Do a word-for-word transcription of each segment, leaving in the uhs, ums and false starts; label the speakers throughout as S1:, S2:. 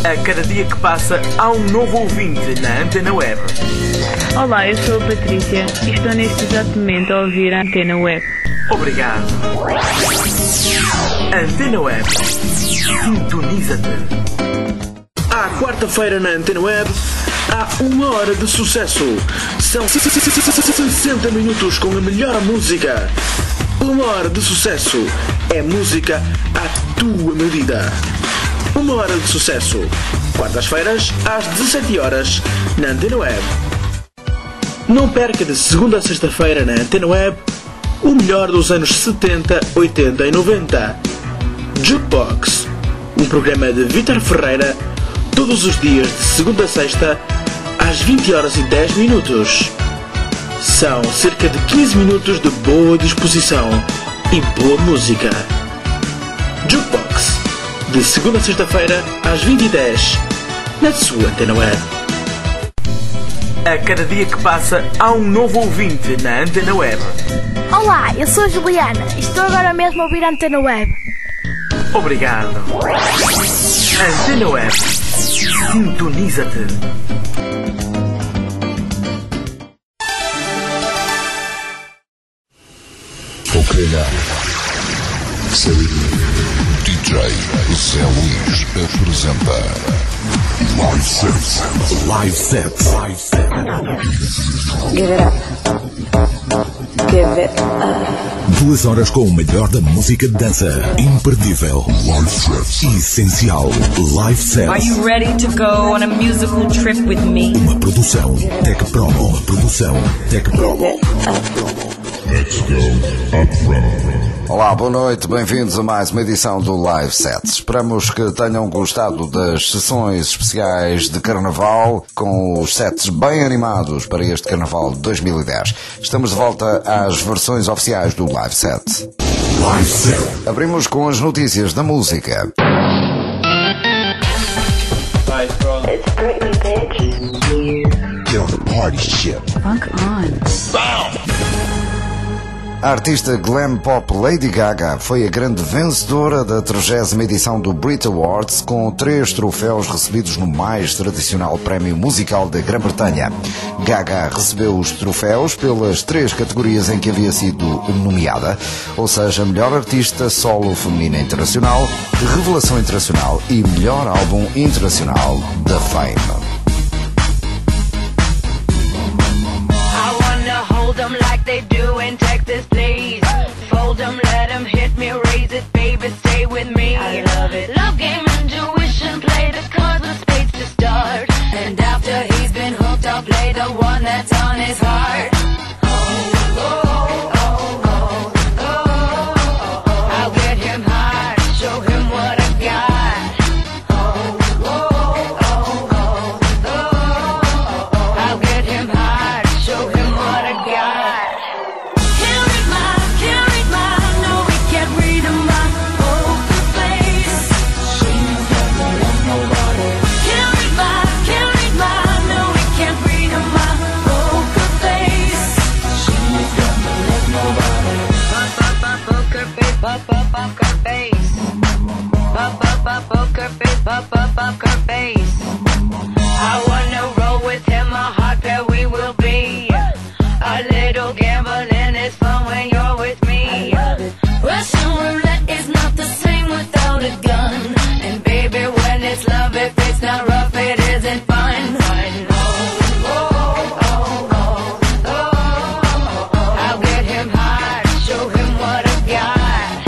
S1: A cada dia que passa, há um novo ouvinte na Antena Web.
S2: Olá, eu sou a Patrícia e estou neste exato momento a ouvir a Antena Web.
S1: Obrigado. Antena Web. Sintoniza-te. À quarta-feira na Antena Web, há uma hora de sucesso. São sessenta minutos com a melhor música. Uma hora de sucesso é música à tua medida. Uma hora de sucesso. Quartas-feiras, às dezassete horas, na Antena Web. Não perca de segunda a sexta-feira na Antena Web o melhor dos anos setenta, oitenta e noventa. Jukebox, um programa de Vítor Ferreira, todos os dias de segunda a sexta, às vinte horas e dez minutos. São cerca de quinze minutos de boa disposição e boa música. Jukebox, de segunda a sexta-feira, às vinte e dez, na sua Antena Web. A cada dia que passa, há um novo ouvinte na Antena Web.
S3: Olá, eu sou a Juliana e estou agora mesmo a ouvir a Antena Web.
S1: Obrigado. Antena Web. Sintoniza-te.
S4: Ok, now. D J Zé Luís apresenta Live Sets. Live Sets. Live Sets.
S5: Give it up. Give it up.
S4: Duas horas com o melhor da música de dança. Imperdível. Live Sets. Essencial. Live Sets.
S6: Are you ready to go on a musical trip with me?
S4: Uma produção Tech Promo. Uma produção Tech Promo. Let's go up front.
S7: Olá, boa noite, bem-vindos a mais uma edição do Live Sets. Esperamos que tenham gostado das sessões especiais de Carnaval, com os sets bem animados para este Carnaval de dois mil e dez. Estamos de volta às versões oficiais do Live Set.
S4: Live Set.
S7: Abrimos com as notícias da música.
S5: It's Britney, bitch.
S4: Get on the party ship.
S6: Funk on.
S4: Bow.
S7: A artista glam pop Lady Gaga foi a grande vencedora da trigésima edição do Brit Awards, com três troféus recebidos no mais tradicional prémio musical da Grã-Bretanha. Gaga recebeu os troféus pelas três categorias em que havia sido nomeada, ou seja, melhor artista solo feminina internacional, revelação internacional e melhor álbum internacional da Fame.
S8: Hold them like they do in Texas, please. Fold them, let them hit me, raise it, baby, stay with me. I love it. Love game, intuition, play the cards with spades to start. And after he's been hooked, I'll play the one that's on his heart. Oh, oh, oh, oh, oh, oh, oh. I'll get him hard, show him what I got. Oh, oh, oh, oh, oh, oh, oh. I'll get him hard, show him what I got. Up, up, up her face. Up, up, up, poker face. Up, up, up her face. I wanna roll with him, a hot pair we will be. A little gambling is fun when you're with me. Russian roulette is not the same without a gun. And baby, when it's love, if it's not rough, it isn't fun. Fun. Oh, oh, oh, oh, oh, oh. I'll get him hard, show him what I got.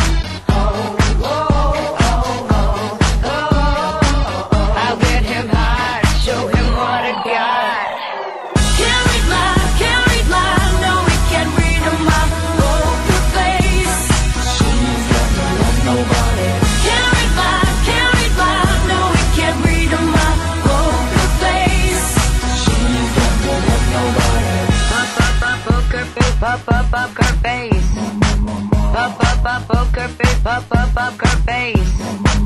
S8: Up, up, up her face. Up, up, up, poker face. Up, up, up her face.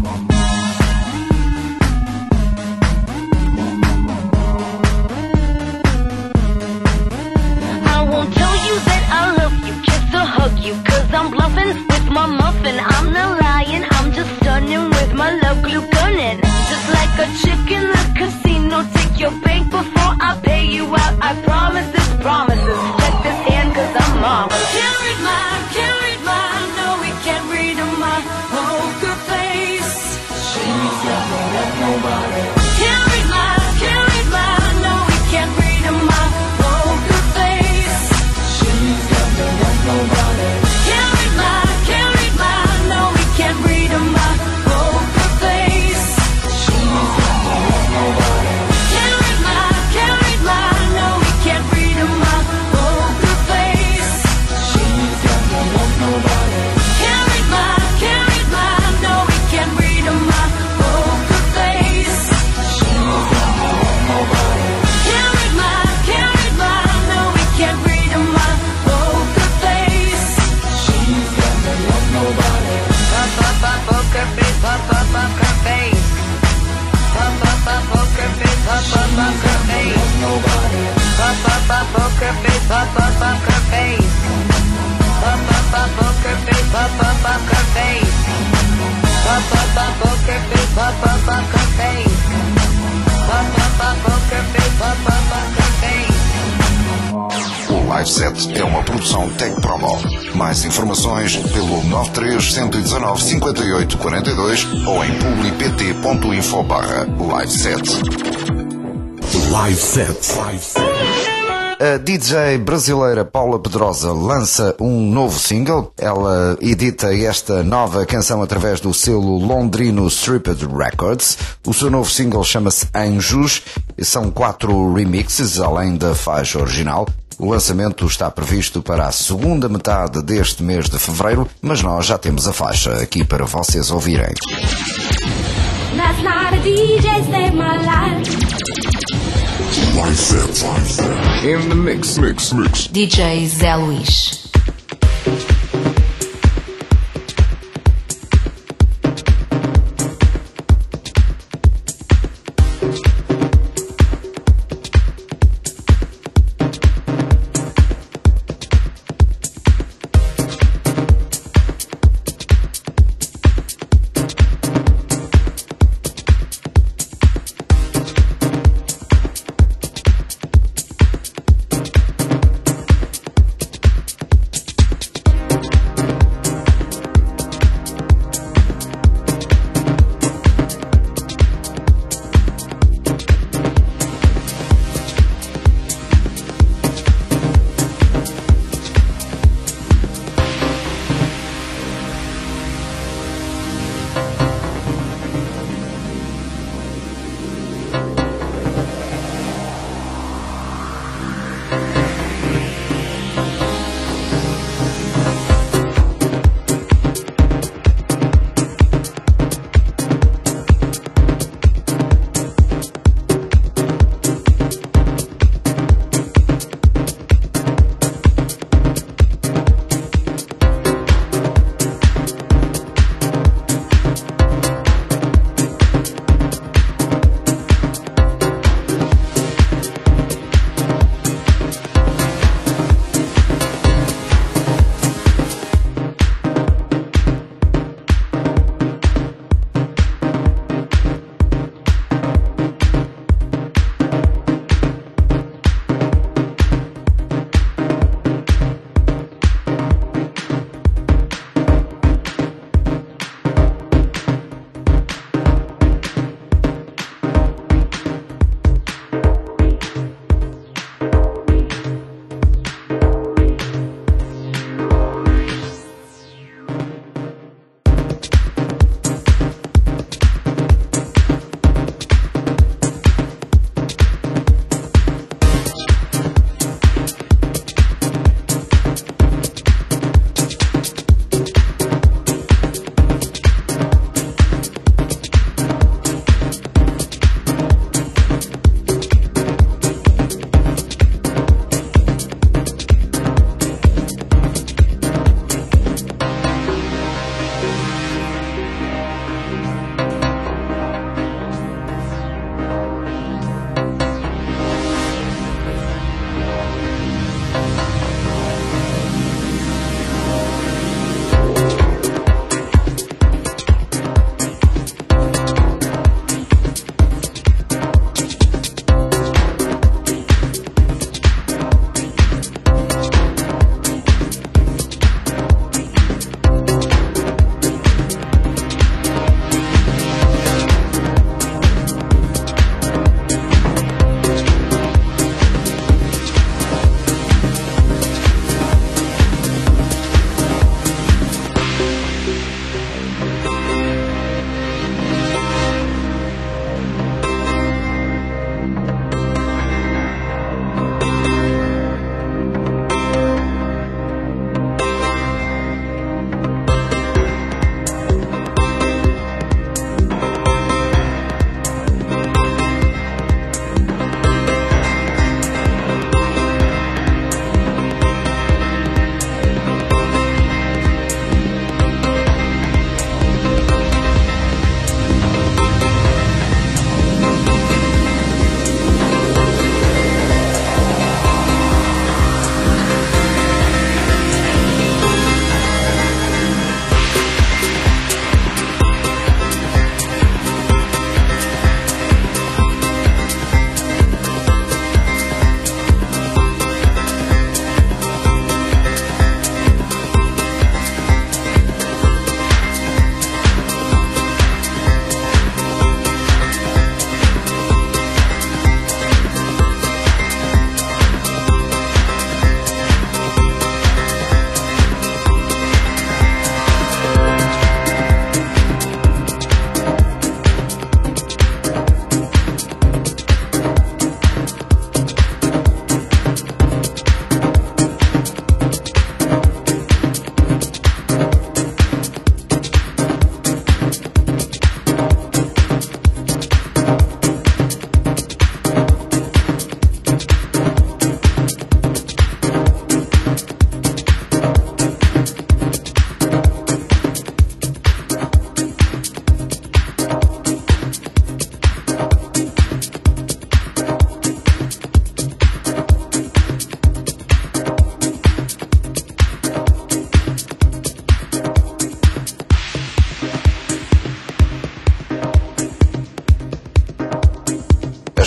S8: I won't tell you that I love you, kiss or hug you, cause I'm bluffing with my muffin. I'm not lying, I'm just stunning with my love glue gunning. Just like like a chick in the casino. Take your bank before I pay you out. I promise this promises. Check this hand cause I'm marvelous. Can't read mine, can't read mine. No, we can't read my poker face. She's got me like nobody. Can't read mine, can't read mine. No, we can't read my poker face. She's got me like nobody. Can't read mine, can't read mine. No, we can't read my poker face. She's got me like nobody. Can't read mine, can't read mine. No, we can't read my poker face. She's got me like nobody. Can't read mine, can't read mine. No, we can't read my poker face. She's got me like nobody. Can't read mine, can't read mine. No, we can't read my poker face. She's got me like nobody. Pop up up poker face, pop up poker face. Pop up up poker face, pop up poker face. Nobody. Pop up up poker face, pop up poker face. Pop up up poker face, pop up poker face. Pop up up poker face, pop up poker face. Pop up up poker face, pop up poker face.
S7: O Live Set é uma produção Tech Promo. Mais informações pelo nove três um um nove cinco oito quatro dois ou em publi.pt ponto info barra Live Set.
S4: Live Set.
S7: A D J brasileira Paula Pedrosa lança um novo single. Ela edita esta nova canção através do selo londrino Stripped Records. O seu novo single chama-se Anjos. São quatro remixes, além da faixa original. O lançamento está previsto para a segunda metade deste mês de fevereiro, mas nós já temos a faixa aqui para vocês ouvirem.
S9: Last night a D J saved my life.
S4: Live Set. In the mix, mix, mix.
S6: D J Zé Luís.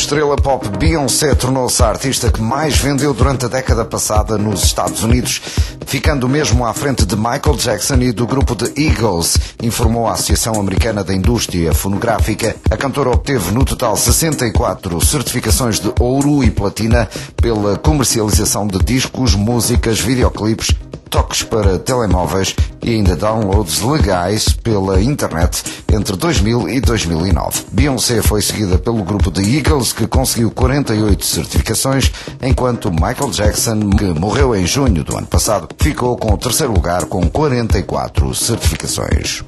S7: estrela pop Beyoncé tornou-se a artista que mais vendeu durante a década passada nos Estados Unidos, ficando mesmo à frente de Michael Jackson e do grupo The Eagles, informou a Associação Americana da Indústria Fonográfica. A cantora obteve no total sessenta e quatro certificações de ouro e platina pela comercialização de discos, músicas, videoclipes, toques para telemóveis e ainda downloads legais pela internet entre dois mil e dois mil e nove. Beyoncé foi seguida pelo grupo The Eagles, que conseguiu quarenta e oito certificações, enquanto Michael Jackson, que morreu em junho do ano passado, ficou com o terceiro lugar com quarenta e quatro certificações.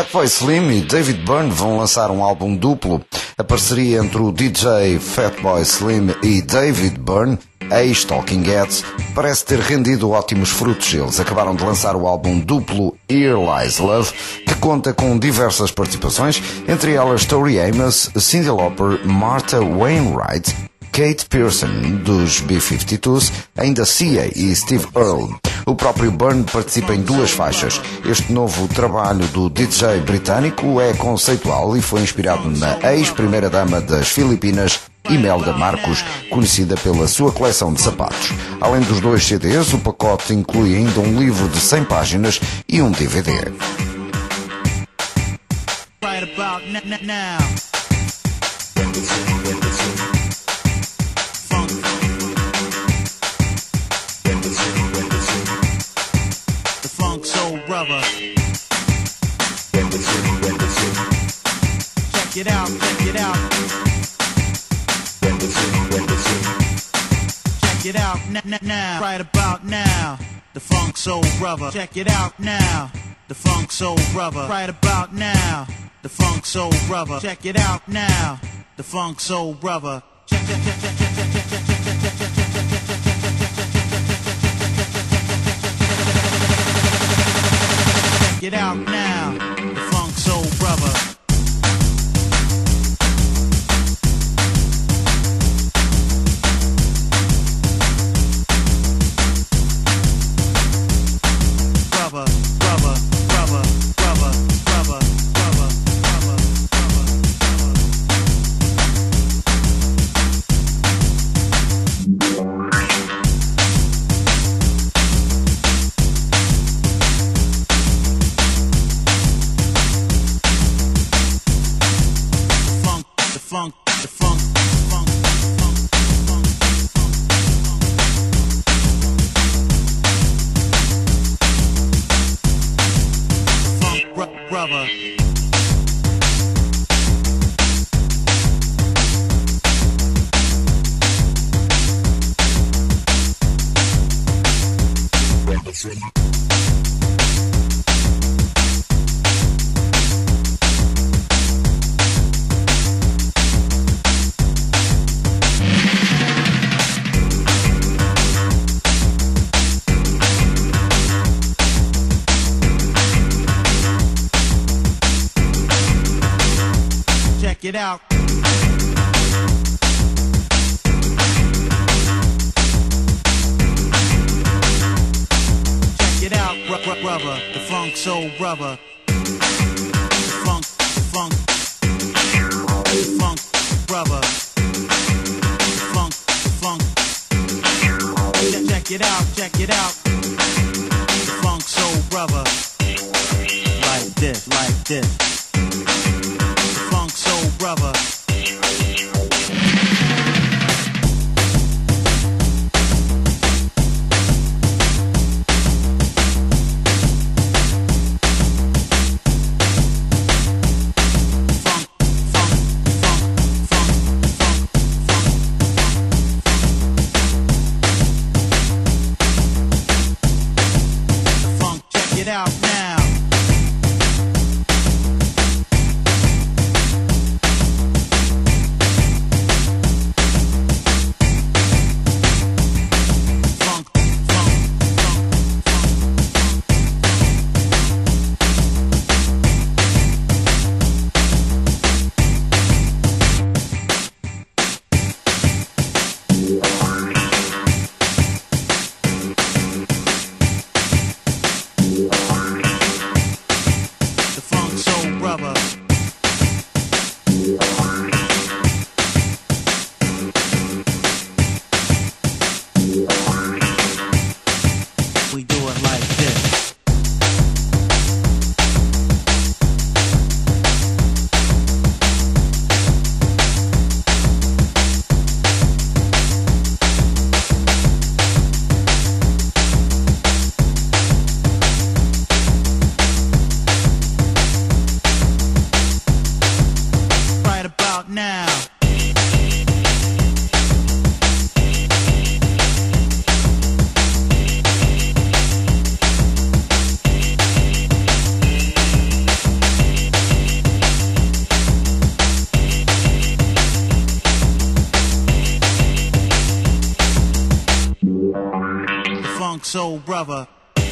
S7: Fatboy Slim e David Byrne vão lançar um álbum duplo. A parceria entre o D J Fatboy Slim e David Byrne, ex-Talking Heads, parece ter rendido ótimos frutos. Eles acabaram de lançar o álbum duplo Here Lies Love, que conta com diversas participações, entre elas Tori Amos, Cyndi Lauper, Martha Wainwright, Kate Pearson, dos B cinquenta e dois, ainda Sia e Steve Earle. O próprio Byrne participa em duas faixas. Este novo trabalho do D J britânico é conceitual e foi inspirado na ex-primeira-dama das Filipinas, Imelda Marcos, conhecida pela sua coleção de sapatos. Além dos dois C Ds, o pacote inclui ainda um livro de cem páginas e um D V D.
S10: Right about now. The funk soul brother. Check it out, check it out. Check it out now. Right about now. The funk soul brother. Check it out now. The funk soul brother. Right about now. The funk soul brother. Check it out now. The funk soul brother. Check check check check check check check check check check check check it out now. The funk soul brother. Funk, the funk, funk, funk, funk, funk, funk, brother. Check it out. Check it out, brother. The funk soul brother. The funk, the funk, the funk brother. The funk, the funk. Check it out, check it out. The funk soul brother. Like this, like this. Funk soul brother. Funk, check it out now. soul brother.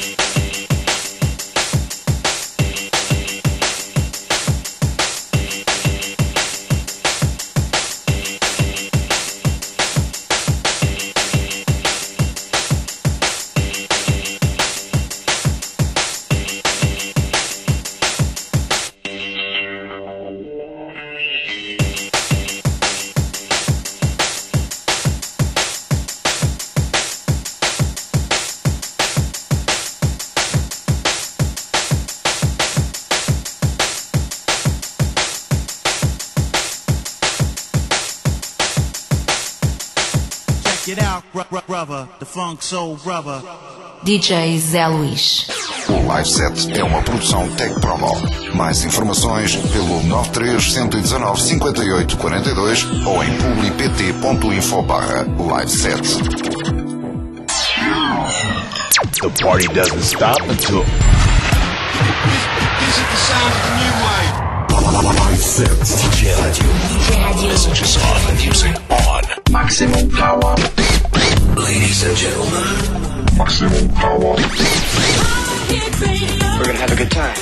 S10: Get out, brother, the funk soul brother.
S6: D J Zé Luís.
S7: O Live Set é uma produção Tech Promo. Mais informações pelo nove três um um nove cinco oito quatro dois ou em publipt ponto info barra live set.
S4: The party doesn't stop until
S10: This is the sound of the new wave.
S4: Live Set. D J Radio.
S6: D J Radio.
S4: Messages on the music on.
S1: Maximum power.
S4: Ladies and gentlemen. Maximum power.
S1: We're gonna have a good time.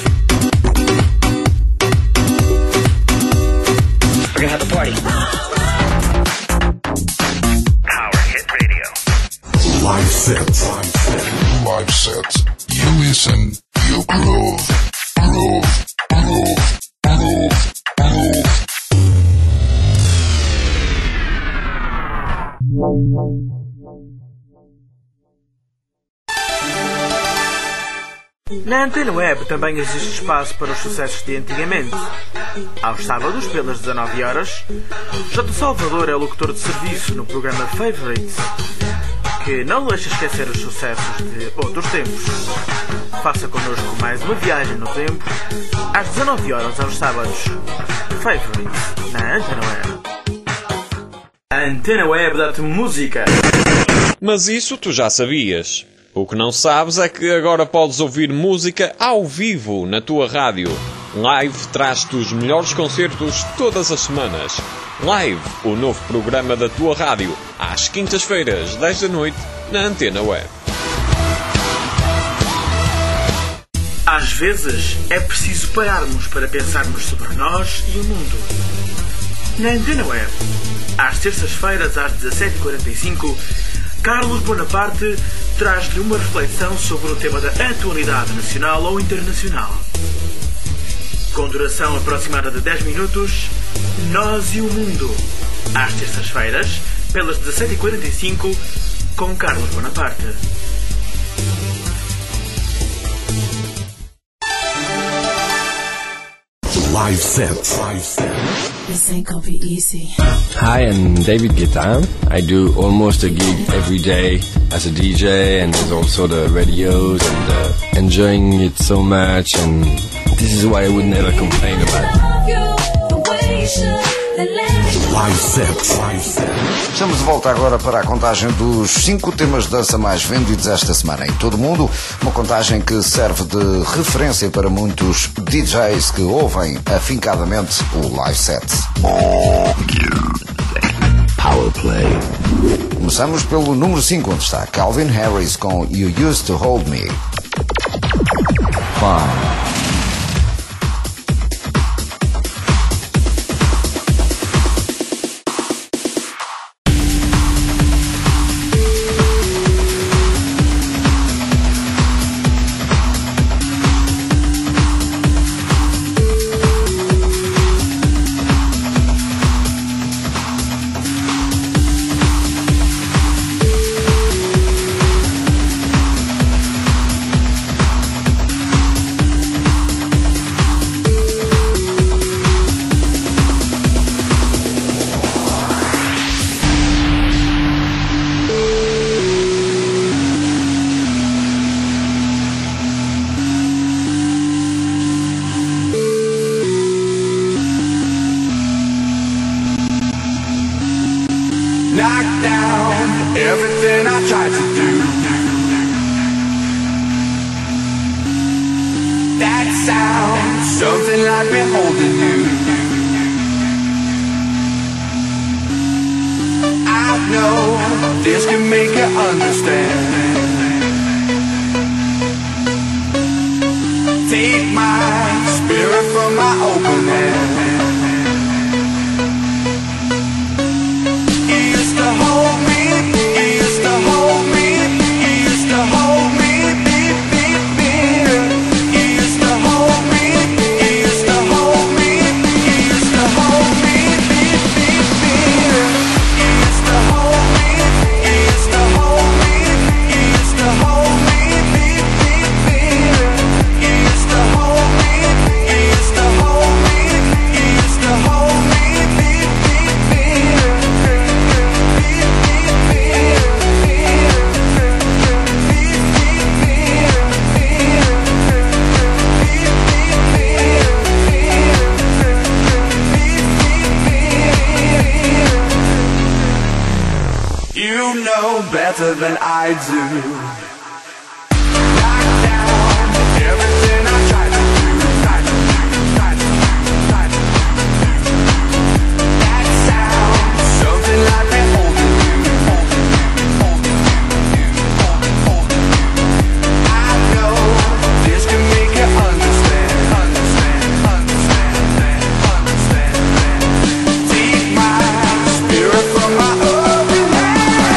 S1: We're gonna have a party. Power Hit Radio.
S4: Live Set. Live Set. You listen, you groove. Groove. Groove. Groove. Groove.
S1: Na Antena Web também existe espaço para os sucessos de antigamente. Aos sábados, pelas dezanove horas, J. Salvador é locutor de serviço no programa Favorites, que não deixa esquecer os sucessos de outros tempos. Faça connosco mais uma viagem no tempo, às dezanove horas aos sábados. Favorites, na Antena Web. A Antena Web dá-te música.
S11: Mas isso tu já sabias. O que não sabes é que agora podes ouvir música ao vivo na tua rádio. Live traz-te os melhores concertos todas as semanas. Live, o novo programa da tua rádio, às quintas-feiras, dez da noite, na Antena Web.
S1: Às vezes é preciso pararmos para pensarmos sobre nós e o mundo. Na Antena Web, às terças-feiras às dezassete e quarenta e cinco, Carlos Bonaparte traz-lhe uma reflexão sobre o tema da atualidade nacional ou internacional. Com duração aproximada de dez minutos, Nós e o Mundo. Às terças-feiras, pelas dezassete e quarenta e cinco, com Carlos Bonaparte.
S4: Live Set. Live Set.
S12: This ain't gonna be easy.
S13: Hi, I'm David Guetta. I do almost a gig every day as a D J, and there's also the radios, and uh, enjoying it so much, and this is what I would never complain about.
S4: Live Set. Live Set.
S7: Estamos de volta agora para a contagem dos cinco temas de dança mais vendidos esta semana em todo o mundo. Uma contagem que serve de referência para muitos D Js que ouvem afincadamente o Live Set.
S4: Power Play.
S7: Começamos pelo número cinco, onde está Calvin Harris com You Used to Hold Me. Fine.
S14: Knock down everything I tried to do. That sounds something like me holding you. I know this can make you understand. Take my spirit from my open hand. He used to hold me, he used to hold me, he used to hold me, beep, beep, beep. He used to hold me, he used to hold me, he used to hold me, beep, beep, beep. He used to hold me, he used to hold me, he used to hold me, beep, beep, beep. He used to hold me, he used to hold me, he used to hold me, beep, beep, beep. You know better than I do. Knock down everything I tried to do, tried to do, tried to do, tried to do. That sounds something like me holding you, holding you, holding you, holding, holding you. I know this can make you understand, understand, understand, understand, understand. Take my spirit from my open hand.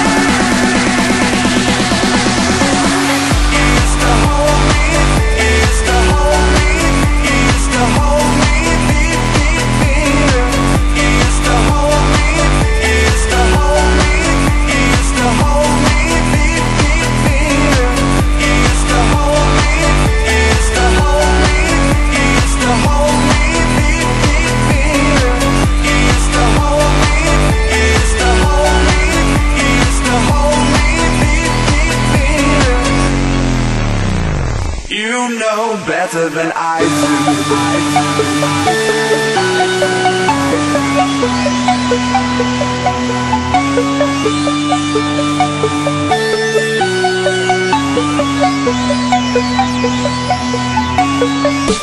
S14: You know better than I do.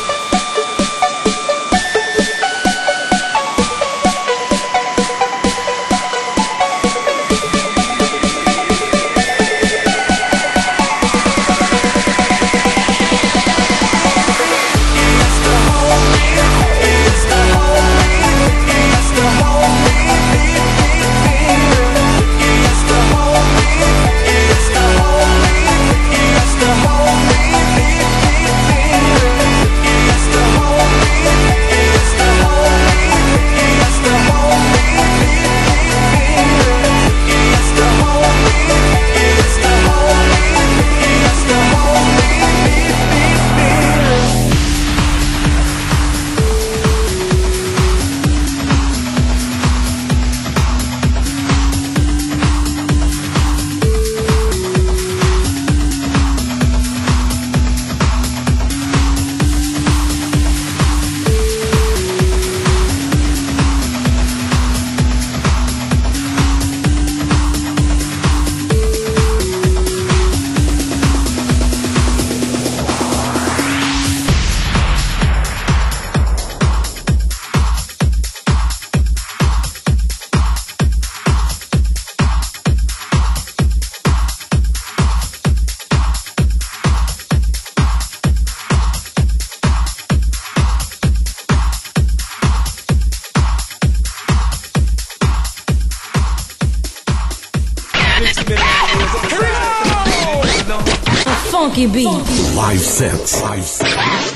S15: Funky Beat.
S4: Live set. Live set.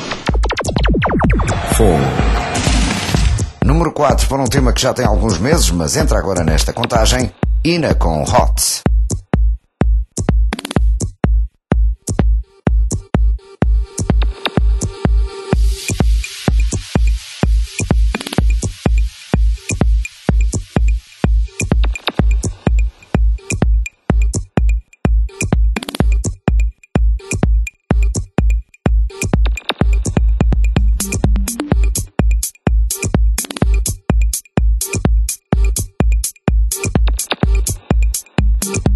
S4: Fogo.
S7: Número quatro para um tema que já tem alguns meses, mas entra agora nesta contagem. Ina com Hot.
S16: You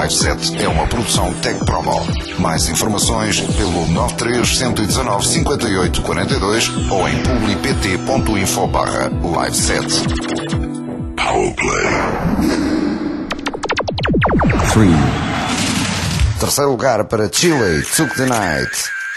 S7: Live Set é uma produção Tech Promo. Mais informações pelo nove três um um nove cinco oito quatro dois ou em publi.pt ponto info barra Live Set. Powerplay.
S4: Three.
S7: Terceiro lugar para Chile, Took the Night.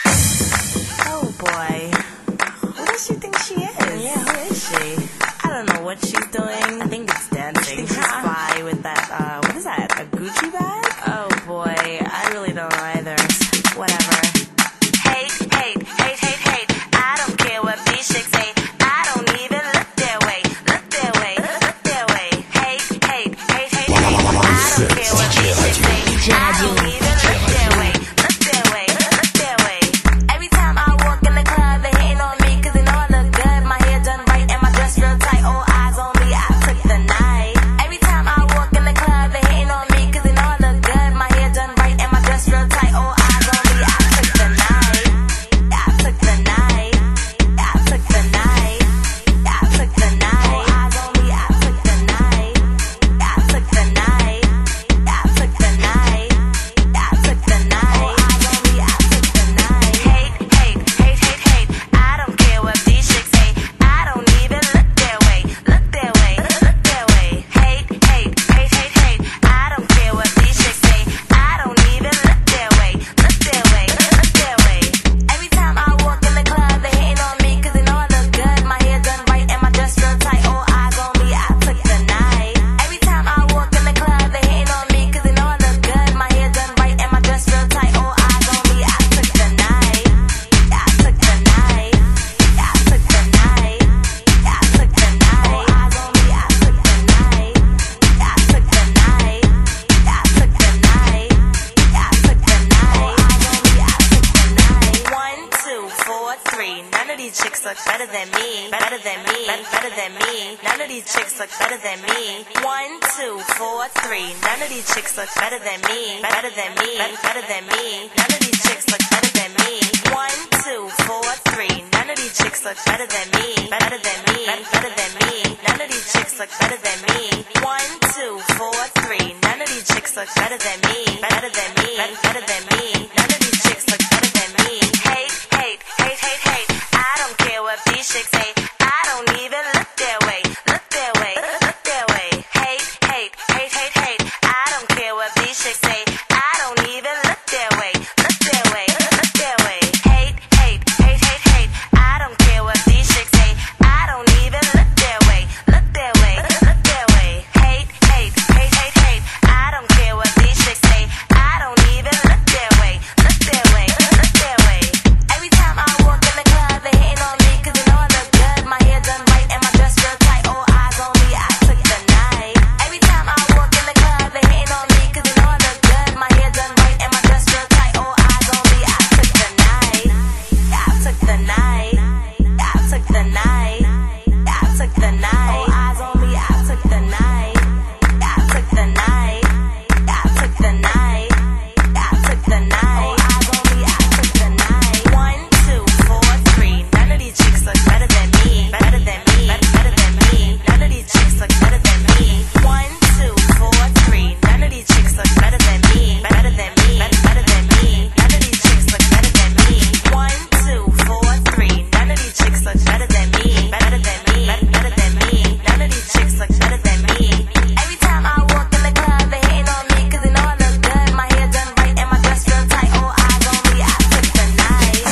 S16: Oh boy. Who does she think she is? Yeah, who is she? I don't know what she's doing. I think it's dancing. She's fly with that, uh, what is that? A Gucci bag? Oh boy, I really don't know either. Whatever. Hate, hate, hate, hate, hate. I don't care what these chicks say. I don't even look their way. Look their way. Look their way. Hate, hate, hate, hate, hate. I don't care what these chicks say. I don't even look their way. Look their way. Look their way. Every time I walk in the club, they hating on me 'cause they know I look good. My hair done right and my dress real tight. All eyes on me. I took the night. Every time I walk in the club, they hating on me 'cause they know I look good. My hair done right and my dress real tight. All eyes on me. I took the night. I took the night. I took the night. I took the night. All eyes on me. I took the night. I took the night. I took the night. I took the night. All eyes on me. I took the night. Hate, hate, hate, hate, hate. I don't care what these chicks say. I don't even look their way. Look their way. Look their way. Hate, hate, hate, hate, hate. I don't care what these chicks say. I don't even look their way. Look their way. Look their way. Every time I walk in the club, they hating on me 'cause they know I look good. My hair done right and my dress real tight. All eyes on me. I took the night. Every time I walk in the club, they hating on me 'cause they know I look good. My hair done right and my dress real tight. All eyes on me. I took the night. I took the night. I took the night. I took the night. All eyes on me. I took the night. I took the night. I took the night. I took the night. All eyes on me. I took the night. One, two, four, three. None of these chicks look better than me. Better than me. Better than me. None of these chicks look better than me. One, two, four, three. None of these chicks look better than me. Better than me. Better than me. None of these chicks look better than me. One, two, four, three. None of these chicks look better than me. Better than me. Better than me. None of these chicks look better than me. One, two, four, three. None of these chicks look better than me. Better than me. Better than me. None of these chicks look better than me. Hate, hate, hate, hate, hate. I don't care what these chicks say. I don't even look their way. Look their way. Look their way. Hate, hate, hate, hate, hate. I don't care what these chicks say. I don't even look their way. Look their way. Look their way. Hate, hate, hate, hate, hate. I don't care what these chicks say. I don't even look their way. Look their way. Look their way. Hate, hate, hate, hate, hate. I don't care what these chicks say. I don't even look their way. Look their way. Look their way. Every time I walk in the club, they hating on me 'cause they know I look good. My hair done right and my dress real tight. All eyes on me. I took the night. Every time I walk in the club, they hating on me 'cause they know I look good. My hair done right and my dress real tight. All eyes on me. I took the night. I took the night. I took the night. I took the night. All eyes on me. I took the night. I took the night. I took the night. I took the night. All eyes on me. I took the night. One, two, four, three. None of these chicks look better than me. Better than me. Better than me. None of these chicks look better than me. One, two, four, three. None of these chicks look better than me. Better than me. Better than me. None of these chicks look better than me. One, two, four, three. None of these chicks look better than me. Better than me. Better than me. None of these chicks look better than me. Every time I walk in the club, they hating on me 'cause they know I look good. My hair done right and my dress real tight. All eyes on me. I took the night.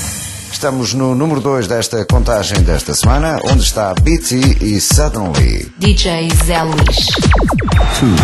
S7: Estamos no número dois desta contagem desta semana, onde está B T e Suddenly.
S6: D J Zé Luís.
S4: Two.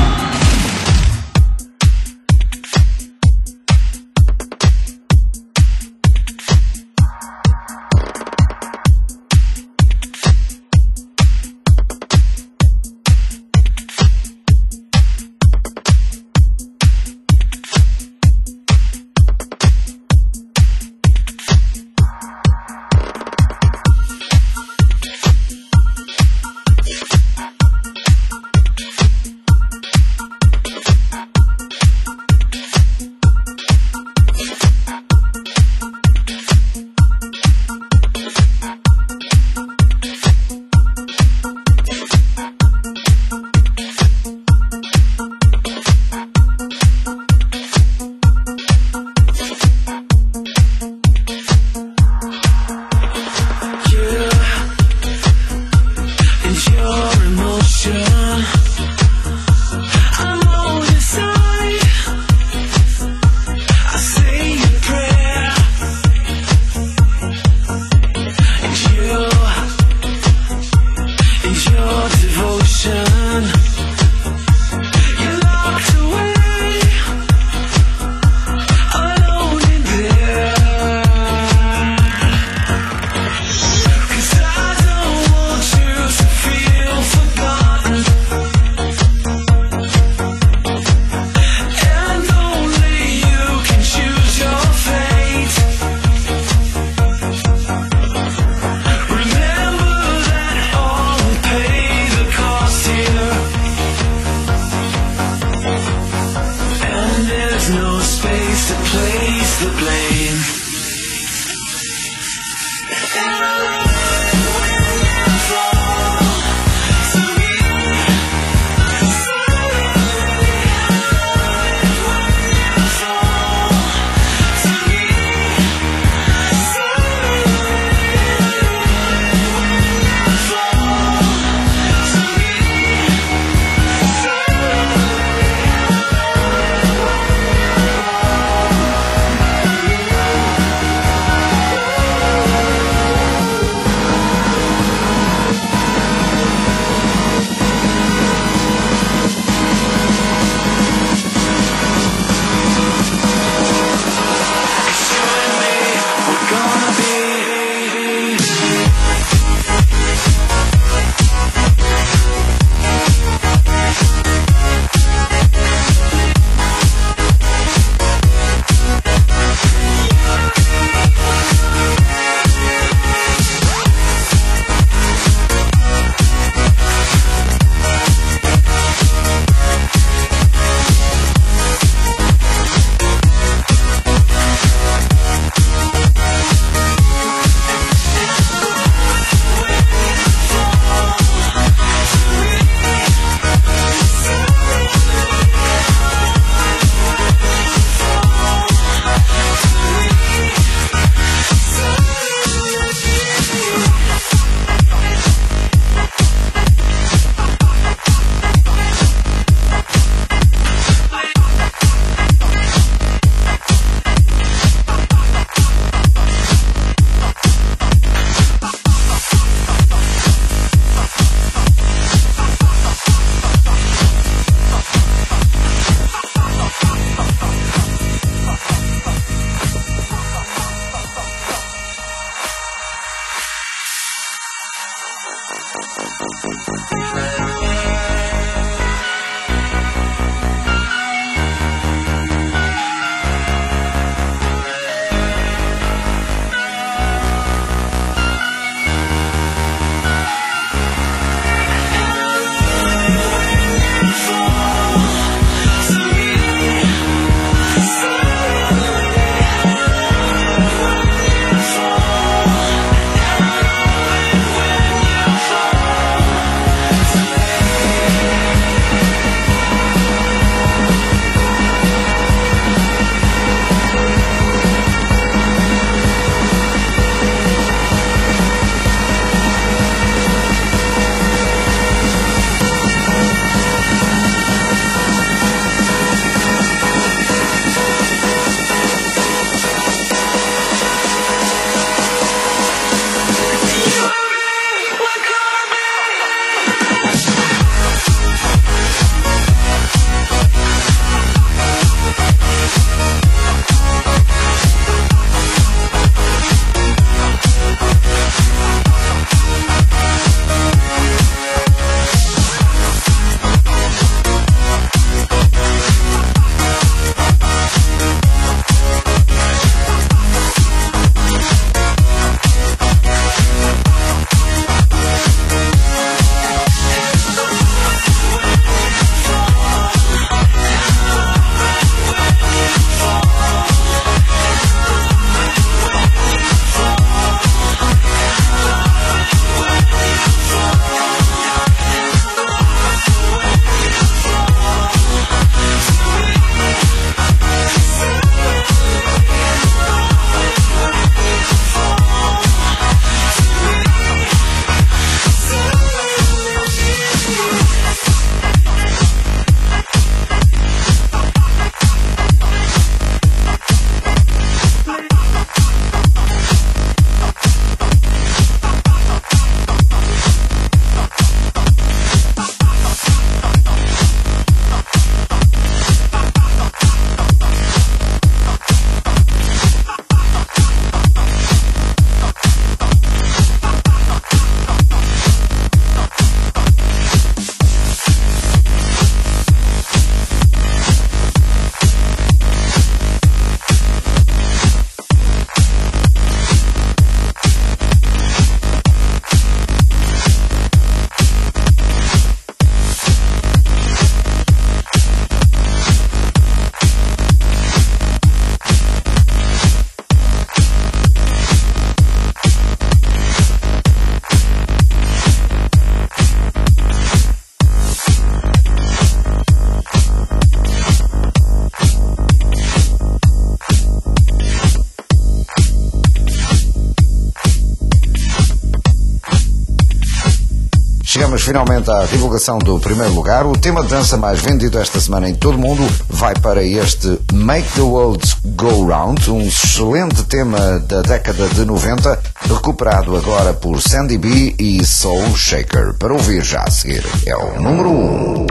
S7: Chegamos finalmente à divulgação do primeiro lugar. O tema de dança mais vendido esta semana em todo o mundo vai para este Make the World Go Round, um excelente tema da década de noventa, recuperado agora por Sandy B e Soul Shaker. Para ouvir já a seguir, é o número um.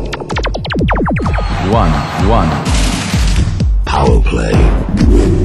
S4: One, one. Power Play.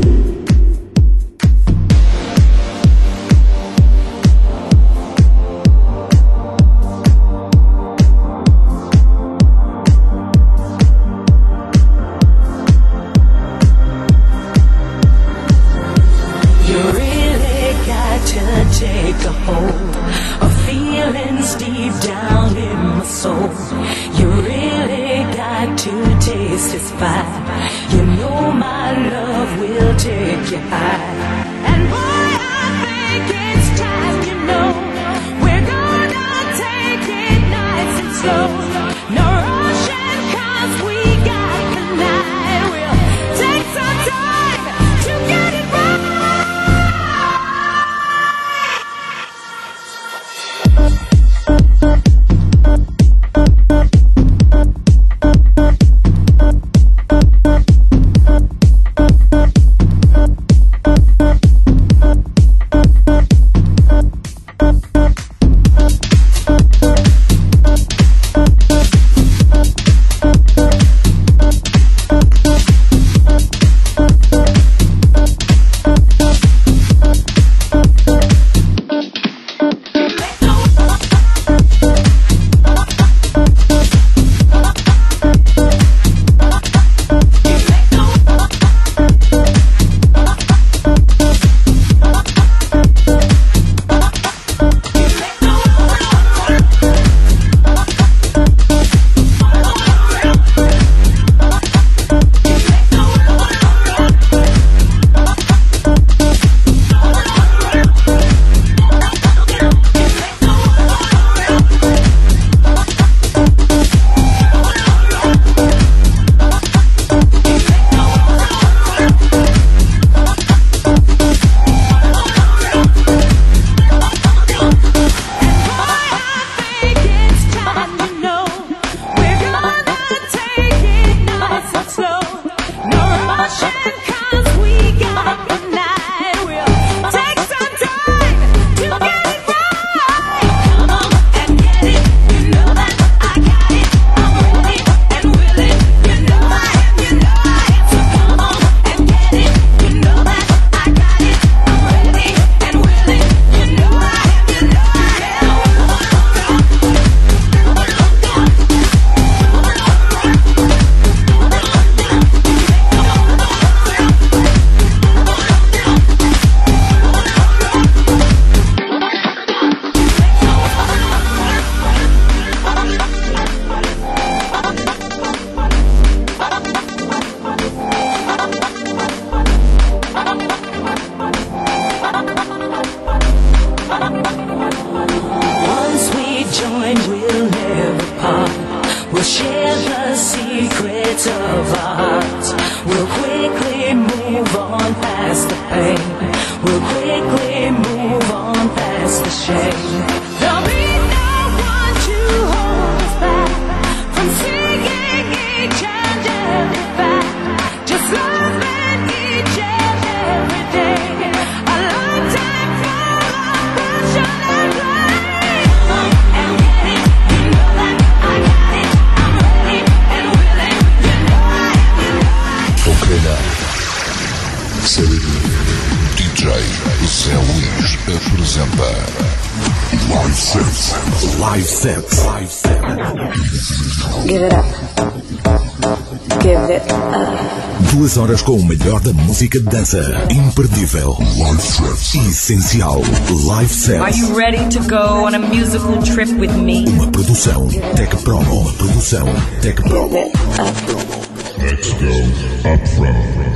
S17: join, we'll never part. We'll share the secrets of our hearts. We'll quickly move on past the pain. We'll quickly move on past the shame. There'll be no one to hold us back from singing each and every fact. Just loving each and every day. A lifetime full of passion and rain. And get it, you know that I got it. I'm ready and willing, you know I, you know I.
S4: Ok, now. Salut. D J Zé Luís apresenta Live Set. Live Set. Live Set.
S5: Give it up. Give it up.
S4: Duas horas com o melhor da música de dança. Imperdível. Live Set. Essencial. Live Set.
S15: Are you ready to go on a musical trip with me?
S4: Uma produção Tech Promo. Uma produção Tech Promo. Let's go up front.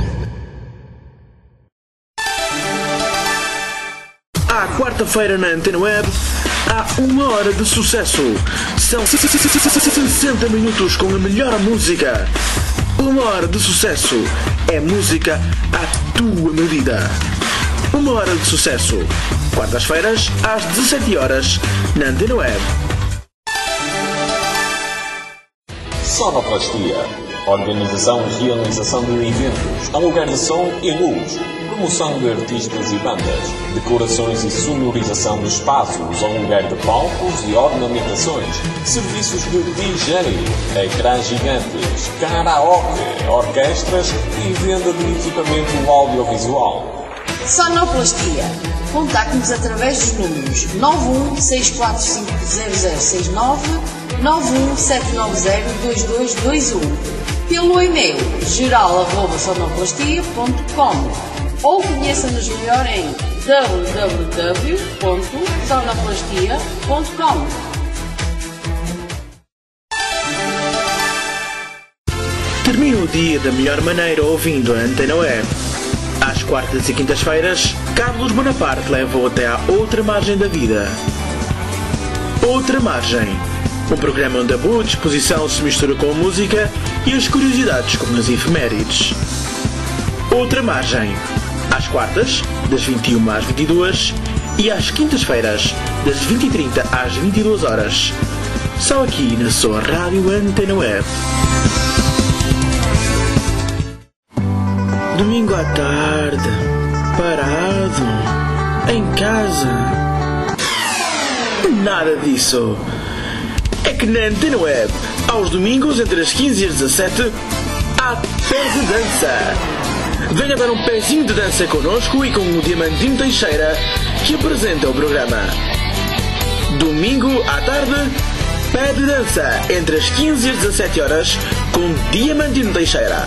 S1: À quarta-feira na Antena Web, há uma hora de sucesso. São sessenta minutos com a melhor música. Uma hora de sucesso é música à tua medida. Uma hora de sucesso. Quartas-feiras, às dezassete horas, na Antena Web.
S11: Sonoplastia. Organização e realização de eventos, aluguer de som e luz, promoção de artistas e bandas, decorações e sonorização de espaços, aluguer de palcos e ornamentações, serviços de D J, ecrãs gigantes, karaoke, orquestras e venda de equipamento audiovisual.
S18: Sonoplastia. Contacte-nos através dos números nove um seis quatro cinco zero zero seis nove, nove um sete nove zero dois dois dois um, pelo e-mail geral arroba sonoplastia ponto com ou conheça-nos melhor em w w w ponto sonoplastia ponto com.
S1: Termina o dia da melhor maneira ouvindo a Antena Web. Às quartas e quintas-feiras, Carlos Bonaparte leva-o até à outra margem da vida. Outra Margem. Um programa onde a boa disposição se mistura com a música e as curiosidades como as efemérides. Outra Margem. Às quartas, das vinte e uma às vinte e duas e às quintas-feiras, das vinte e trinta às vinte e duas horas. Só aqui na sua Rádio Antena Web. Domingo à tarde, parado, em casa. Nada disso. É que na Antena Web, aos domingos entre as quinze e as dezassete, há Pés de Dança. Venha dar um pezinho de dança connosco e com o Diamantino Teixeira, que apresenta o programa. Domingo à tarde, Pé de Dança, entre as quinze e as dezassete horas, com Diamantino Teixeira.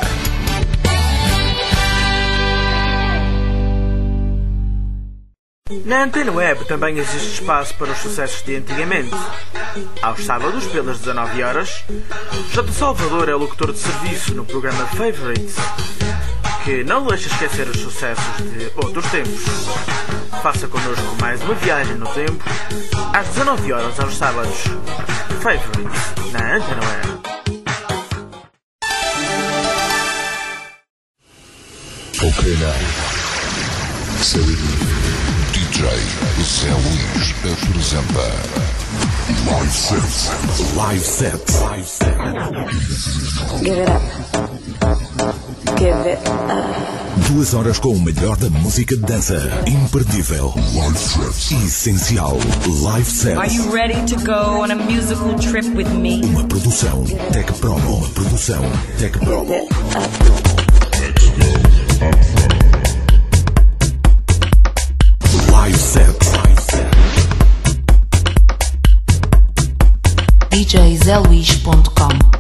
S1: Na Antena Web também existe espaço para os sucessos de antigamente. Aos sábados, pelas dezanove horas, J. Salvador é locutor de serviço no programa Favorites, que não deixa esquecer os sucessos de outros tempos. Faça connosco mais uma viagem no tempo, às dezanove horas aos sábados. Favorites, na Antena Web.
S4: Ok, now. Salut. D J Zé Luís apresenta Live Set. Live Set. Live Set.
S5: Give it up. Give it up.
S4: Duas horas com o melhor da música de dança. Imperdível. Live Set. Essencial. Live Set.
S15: Are you ready to go on a musical trip with me?
S4: Uma produção Tech Promo. Uma produção Tech Promo.
S5: Give it up.
S4: Let's go up front. Live Set.
S6: D J zé luís ponto com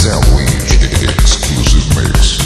S4: Zé Luís Exclusive Mix.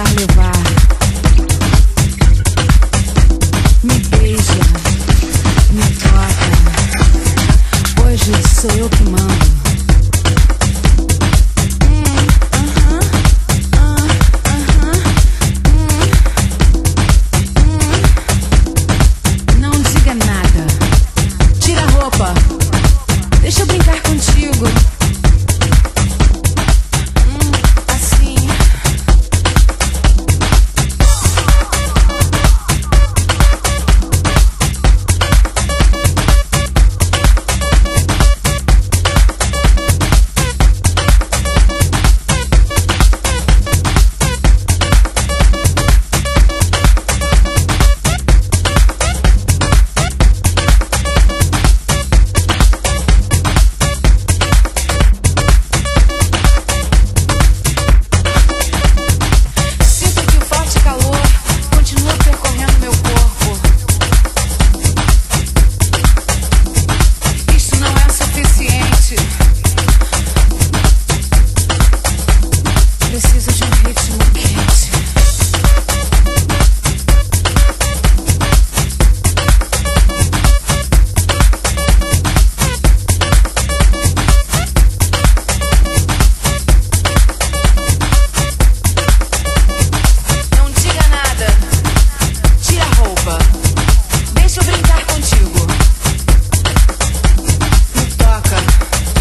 S19: levar. Me beija, me toca. Hoje sou eu que mando. Deixa eu brincar contigo. Hum, assim.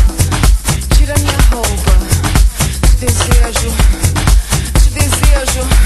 S19: Te desejo, te desejo.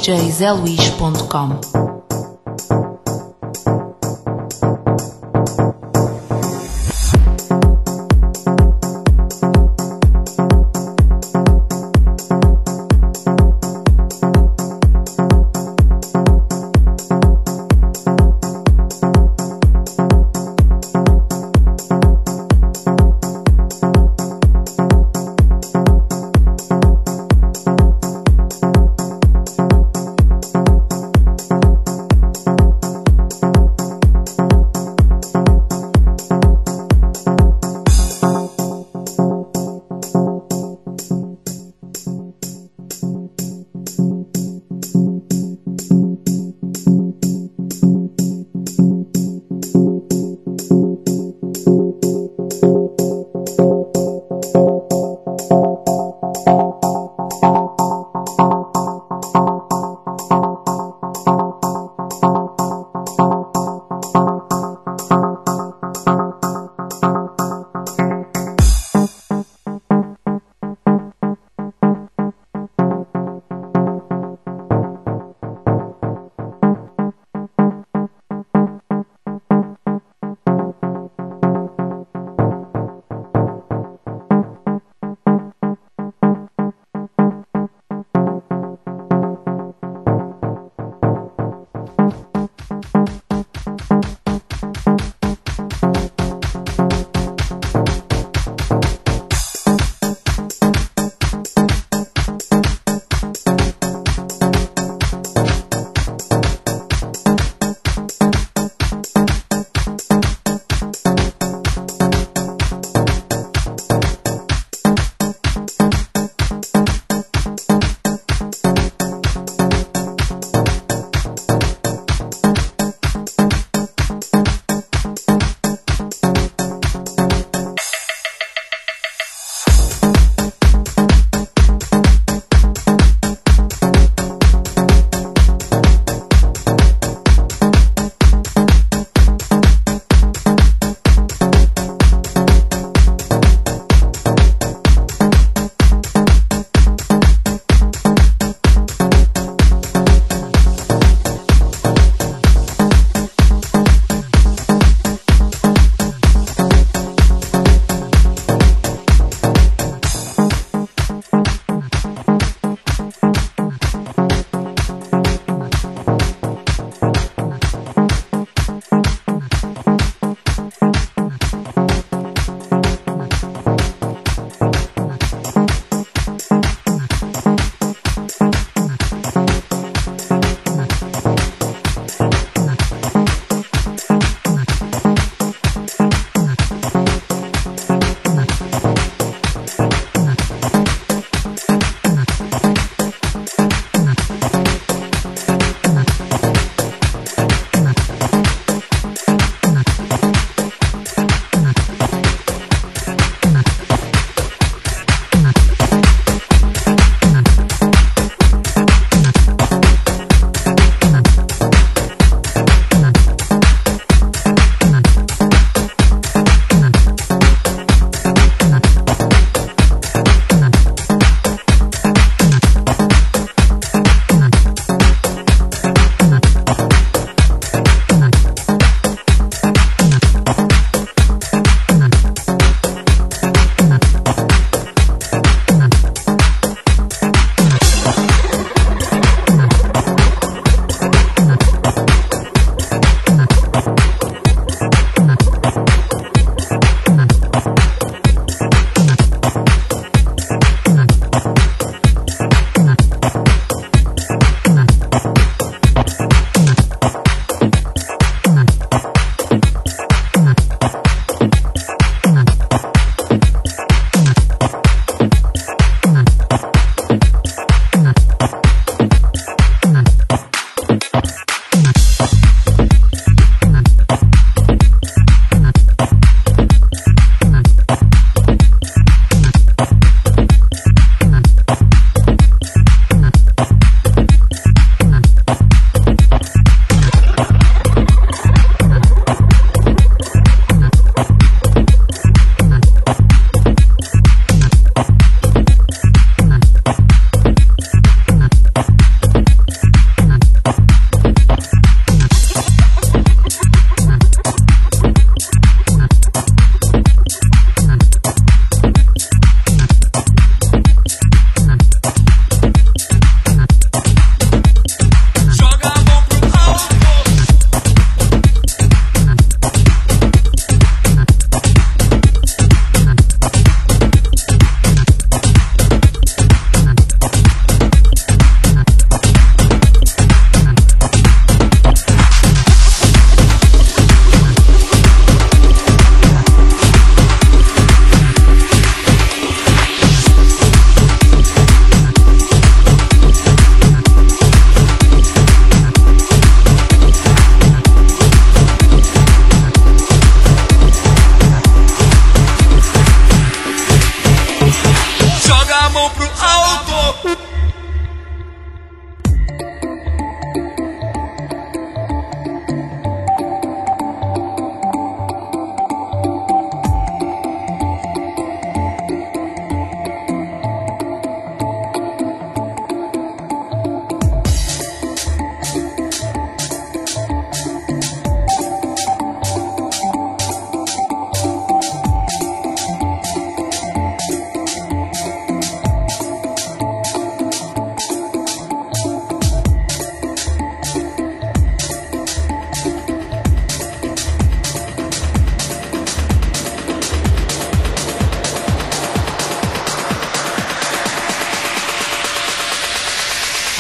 S6: j zé luís ponto com.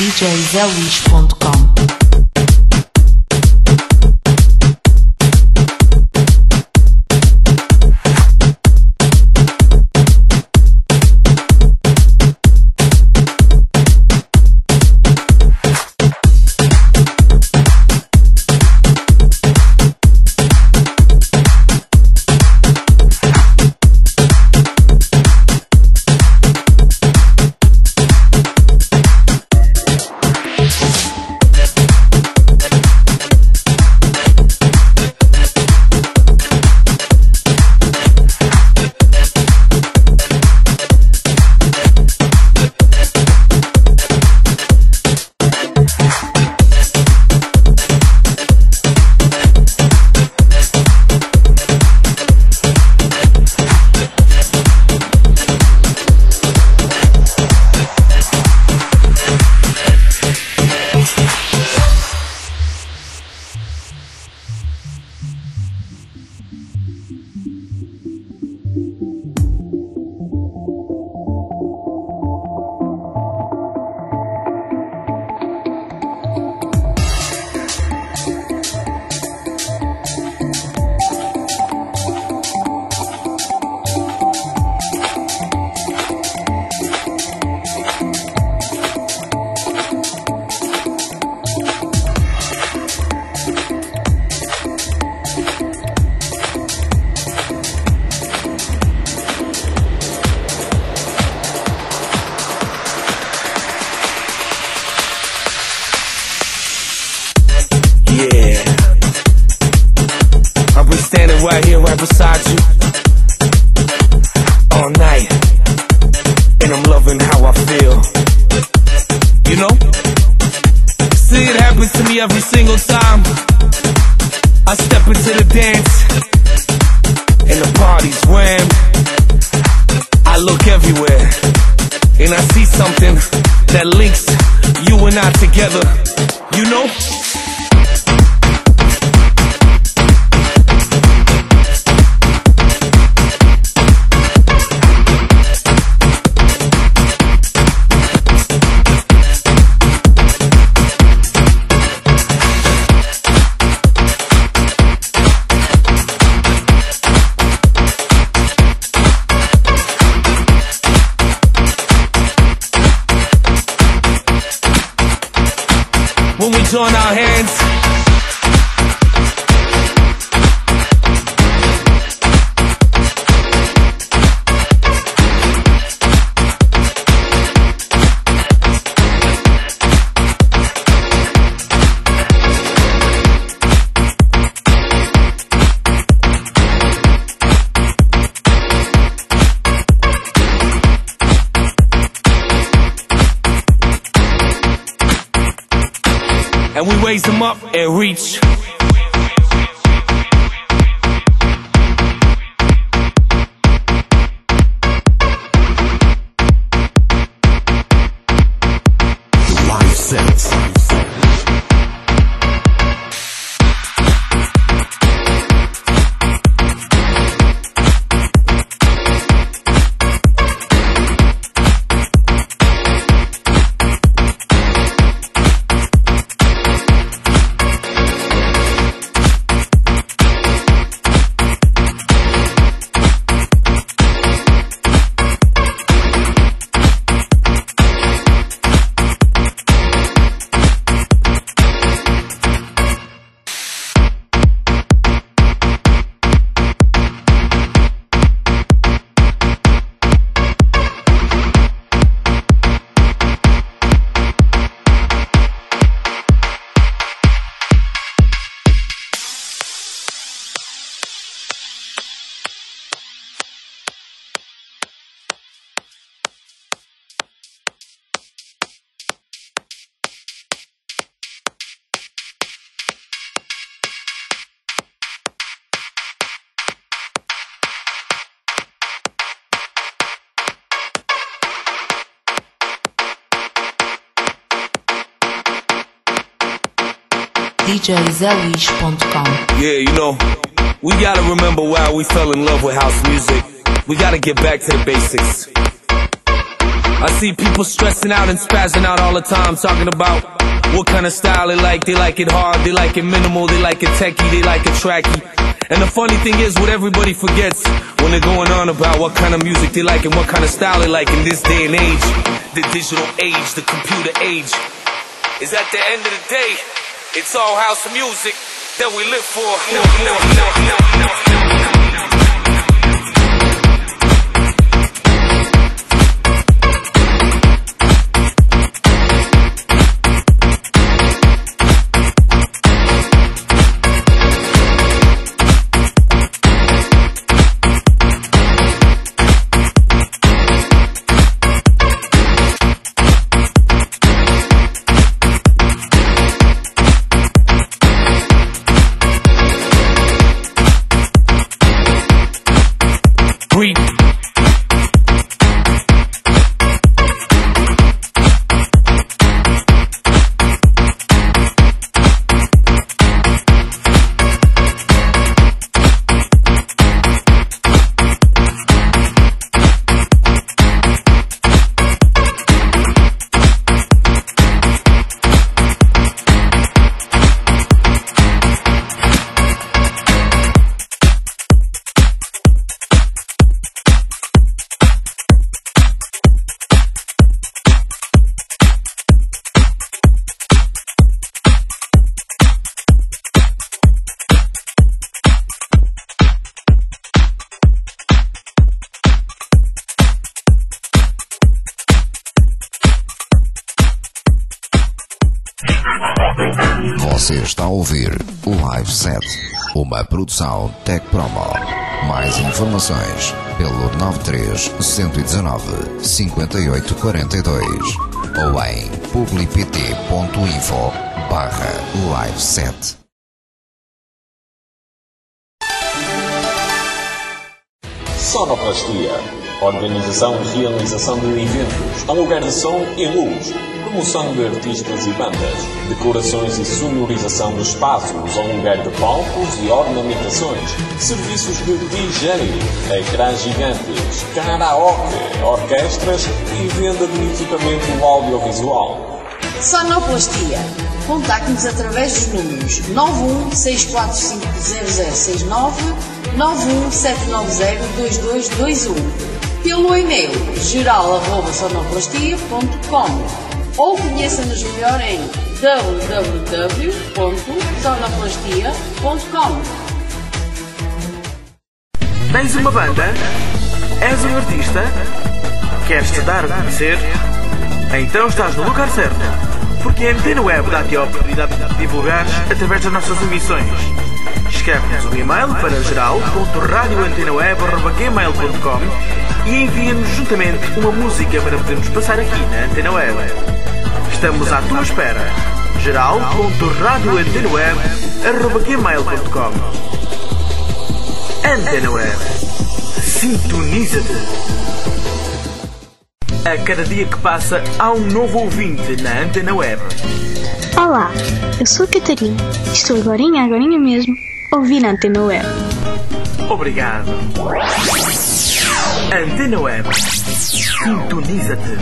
S6: D J zé luís ponto com.
S20: Right here, right beside you, all night, and I'm loving how I feel. You know, see, it happens to me every single time I step into the dance, and the party's rammed. I look everywhere, and I see something that links you and I together. You know. When we join our hands, and we raise them up and reach.
S4: The live sets.
S6: D J zé luís ponto com.
S20: Yeah, you know, we gotta remember why we fell in love with house music. We gotta get back to the basics. I see people stressing out and spazzing out all the time, talking about what kind of style they like. They like it hard, they like it minimal, they like it techie, they like it tracky. And the funny thing is, what everybody forgets when they're going on about what kind of music they like and what kind of style they like in this day and age, the digital age, the computer age, is at the end of the day, it's all house music that we live for. No, no, no, no, no.
S7: Você está a ouvir o Live Set, uma produção Tech Promo. Mais informações pelo nove três, um um nove, cinco oito quatro dois ou em publipt ponto info barra live set.
S11: Sonoplastia. Organização e realização de eventos, aluguer de som e luz, promoção de artistas e bandas, decorações e sonorização de espaços, aluguer de palcos e ornamentações, serviços de D J, ecrãs gigantes, karaoke, orquestras e venda de equipamento audiovisual.
S18: Sonoplastia. Contacte-nos através dos números nove um seis quatro cinco zero zero seis nove, nove um sete nove zero dois dois dois um, pelo e-mail geral arroba sonoplastia ponto com ou conheça-nos melhor em w w w ponto sonoplastia ponto com.
S1: Tens uma banda? És um artista? Queres te dar a conhecer? Então estás no lugar certo, porque a Antena Web dá-te a oportunidade de divulgar através das nossas emissões. Escreve-nos um e-mail para geral ponto radio antena web arroba gmail ponto com e envia-nos juntamente uma música para podermos passar aqui na Antena Web. Estamos à tua espera. geral ponto radio antena web arroba gmail ponto com. Antena Web. Sintoniza-te. A cada dia que passa, há um novo ouvinte na Antena Web.
S21: Olá, eu sou a Catarina. Estou agorinha, agorinha mesmo, a ouvir na Antena Web.
S1: Obrigado. Antena Web. Sintoniza-te.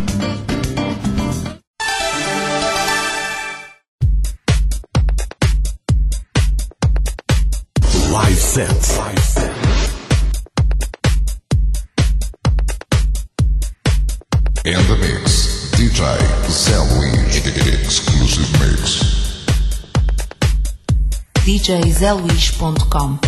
S4: Live Set. In the mix, D J Zé Luís, exclusive mix.
S6: D J zé luís ponto com.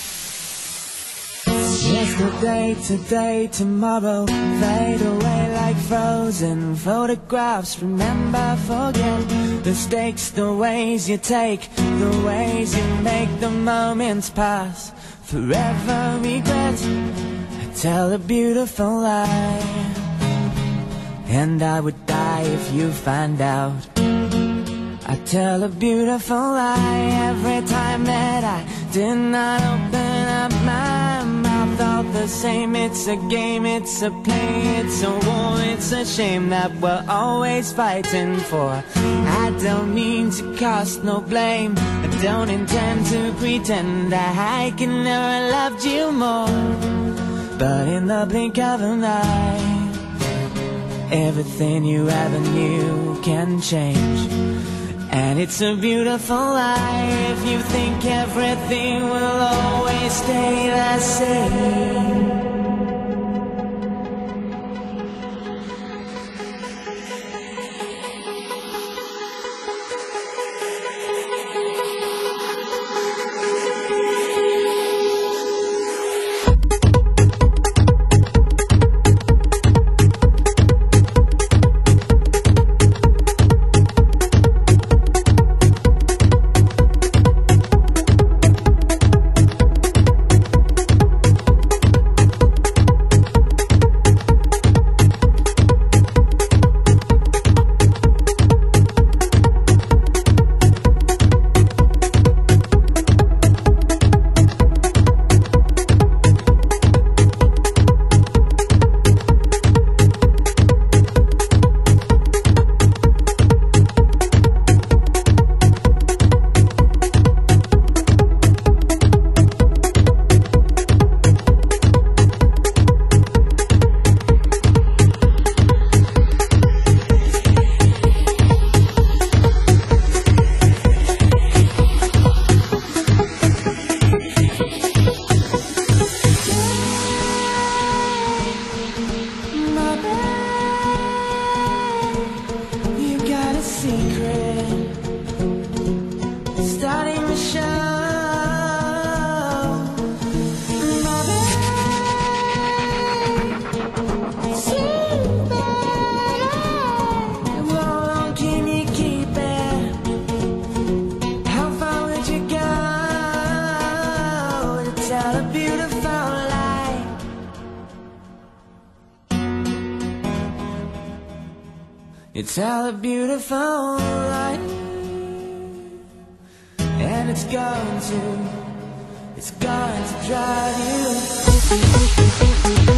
S22: Yesterday, today, tomorrow, fade away like
S2: like frozen photographs. Remember, forget the stakes, the ways you take, the ways you make the moments pass. Forever regret, I tell a beautiful lie, and I would die if you find out. I tell a beautiful lie every time that I did not open up my mouth. All the same, it's a game, it's a play, it's a war, it's a shame that we're always fighting for. I don't mean to cast no blame, I don't intend to pretend that I can never loved you more. But in the blink of an eye, everything you ever knew can change. And it's a beautiful lie if you think everything will always stay the same. It's all a beautiful life, and it's going to, it's going to drive you.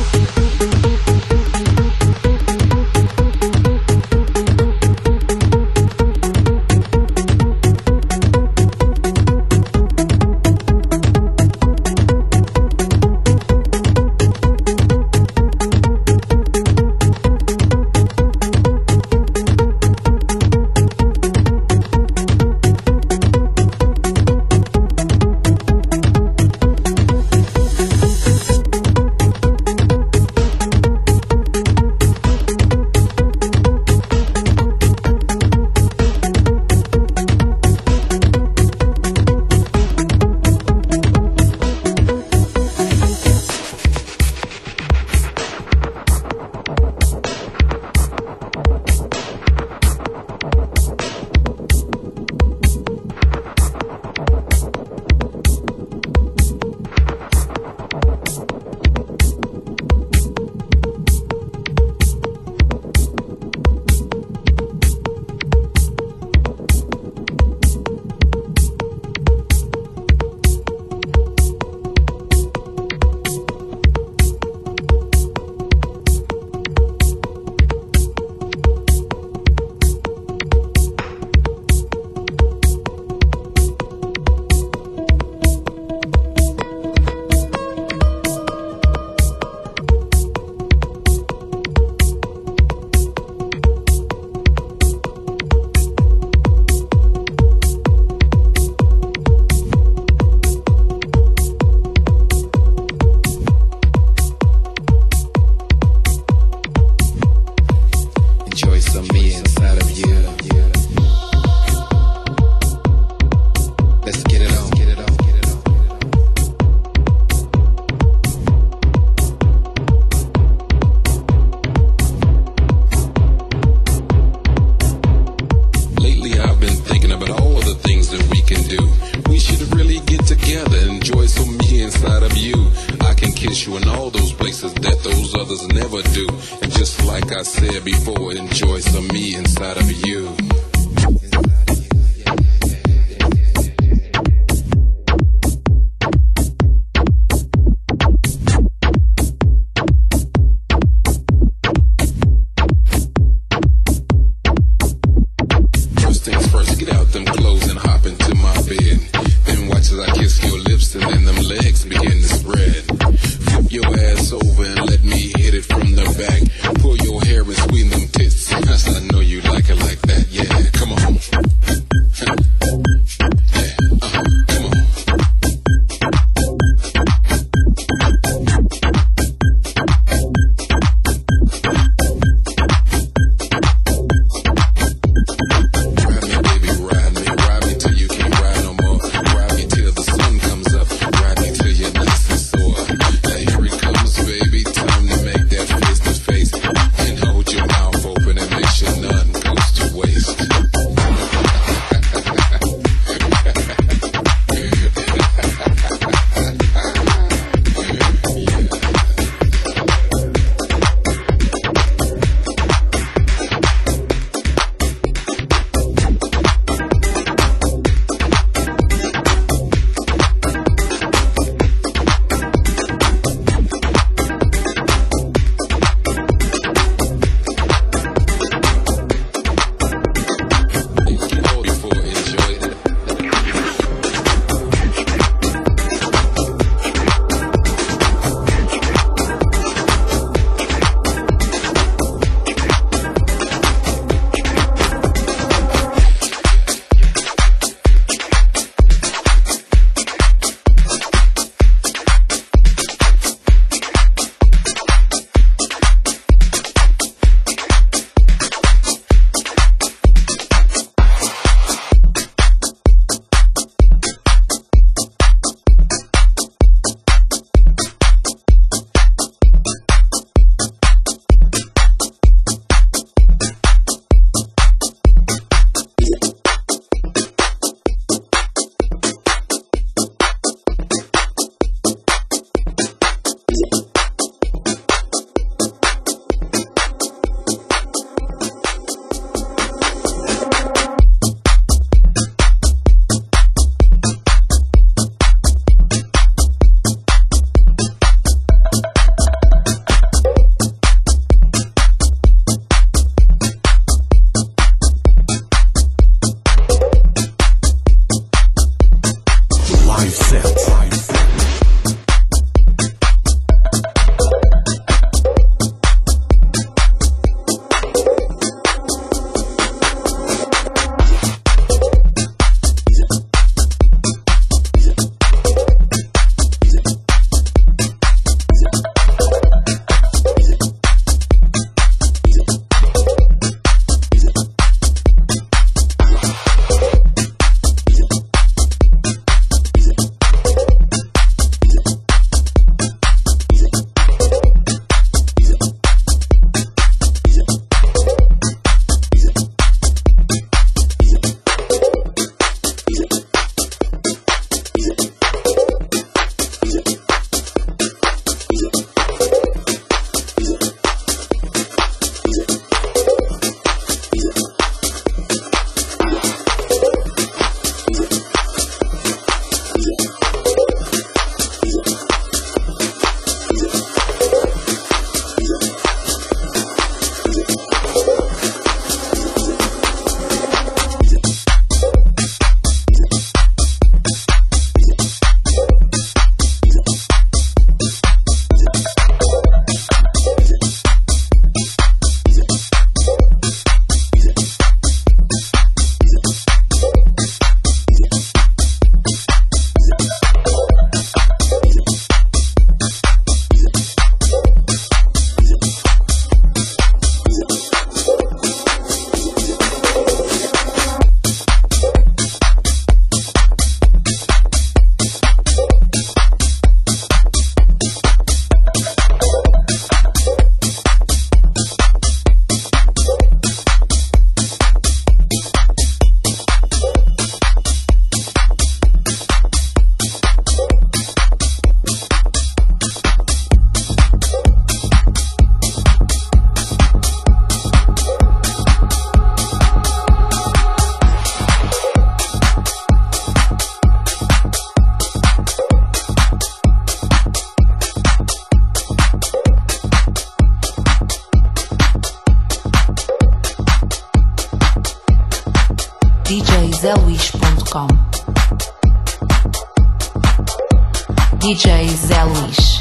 S3: just like I said before, enjoy some me inside of you. First things first, get out them clothes and hop into my bed. Then watch as I kiss your lips and then them legs begin to spread. Flip your ass over and let me hit it from the back. Pull your hair and squeeze them tits, cause I know you like it like that, yeah.
S6: D J zé luís ponto com. D J Zé Luís.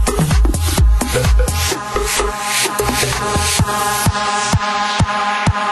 S2: Ah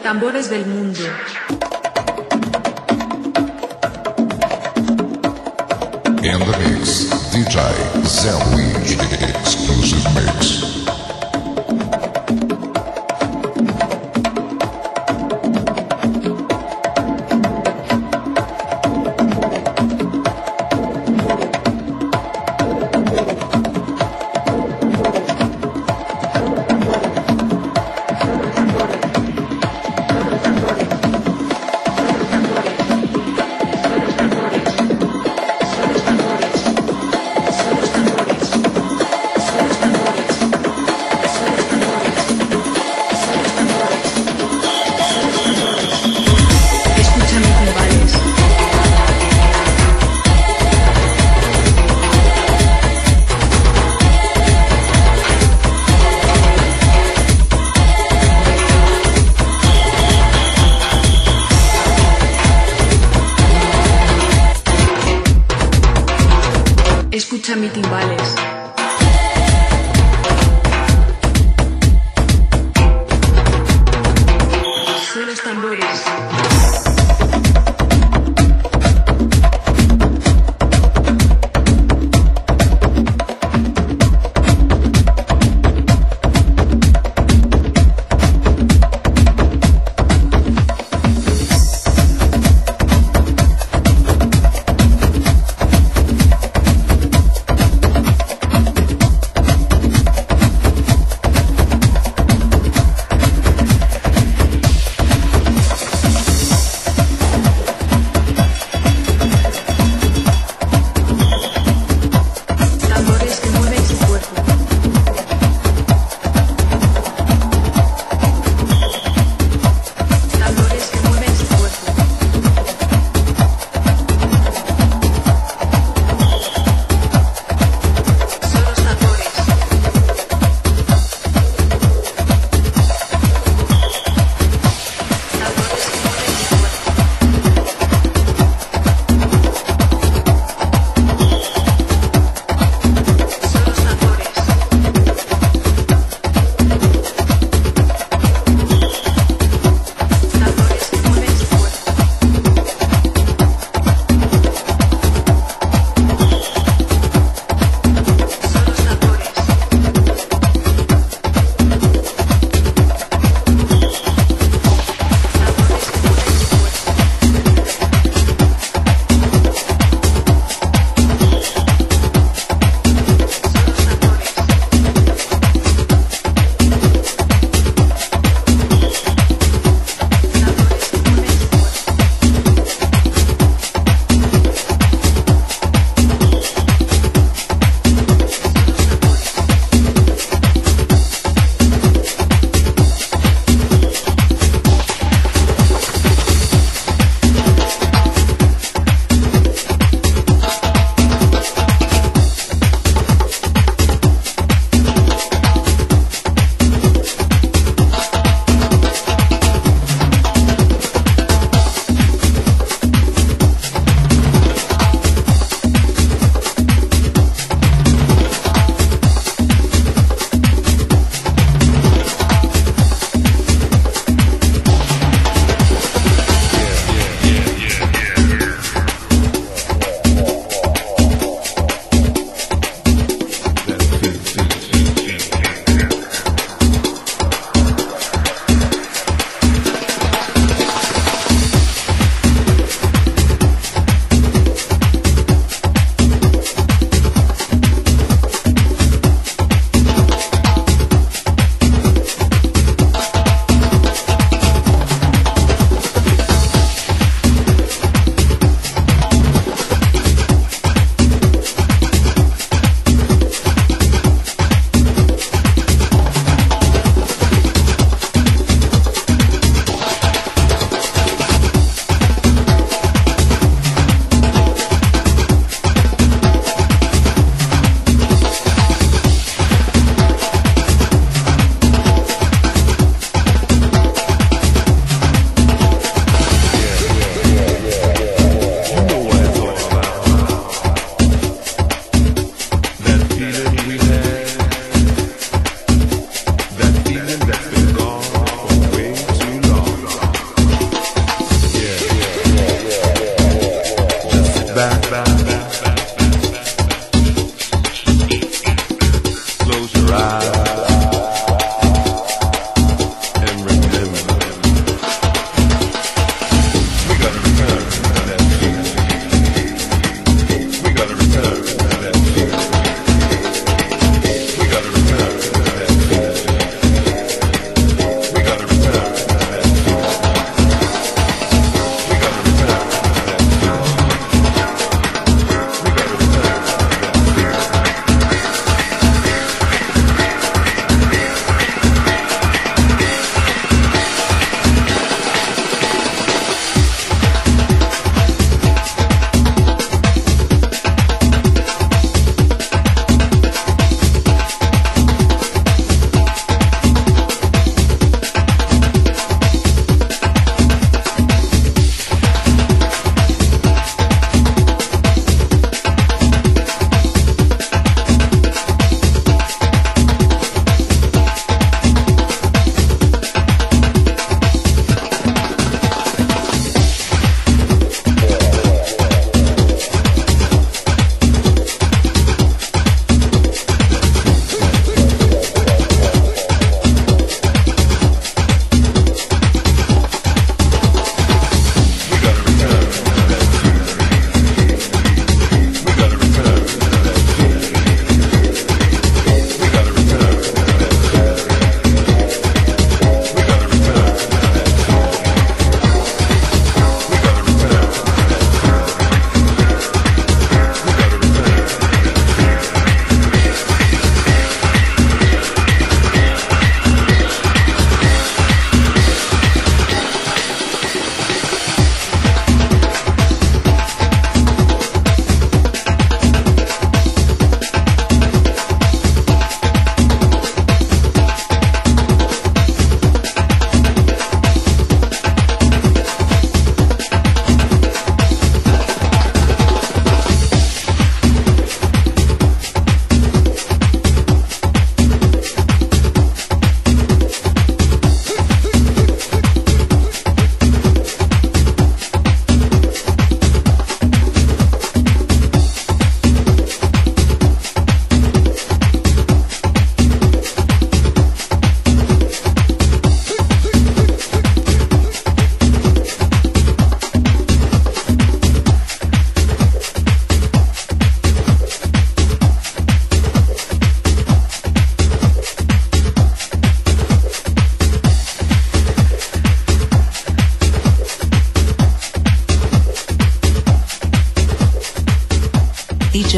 S8: tambores del mundo.
S4: In the mix, D J Zelwish Exclusive Mix.
S8: Escucha mi timbales. Suena los tambores.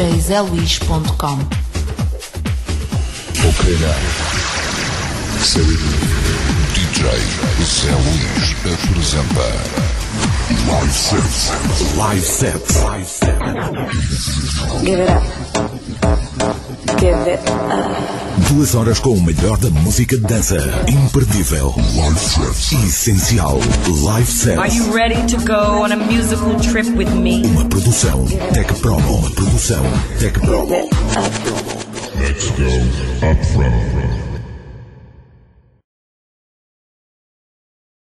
S6: D J zé luís ponto com.
S4: Ok, now. Set it. D J Zé Luís apresenta Live Sets. Live Sets. Live Sets.
S5: Give it up. Give it up.
S4: Duas horas com o melhor da música de dança. Imperdível. Live Sets. Essencial. Live Sets.
S15: Are you ready to go on a musical trip with me?
S4: Uma produção Tech Promo. Uma produção Tech Promo.
S5: Give it up.
S4: Let's go up front.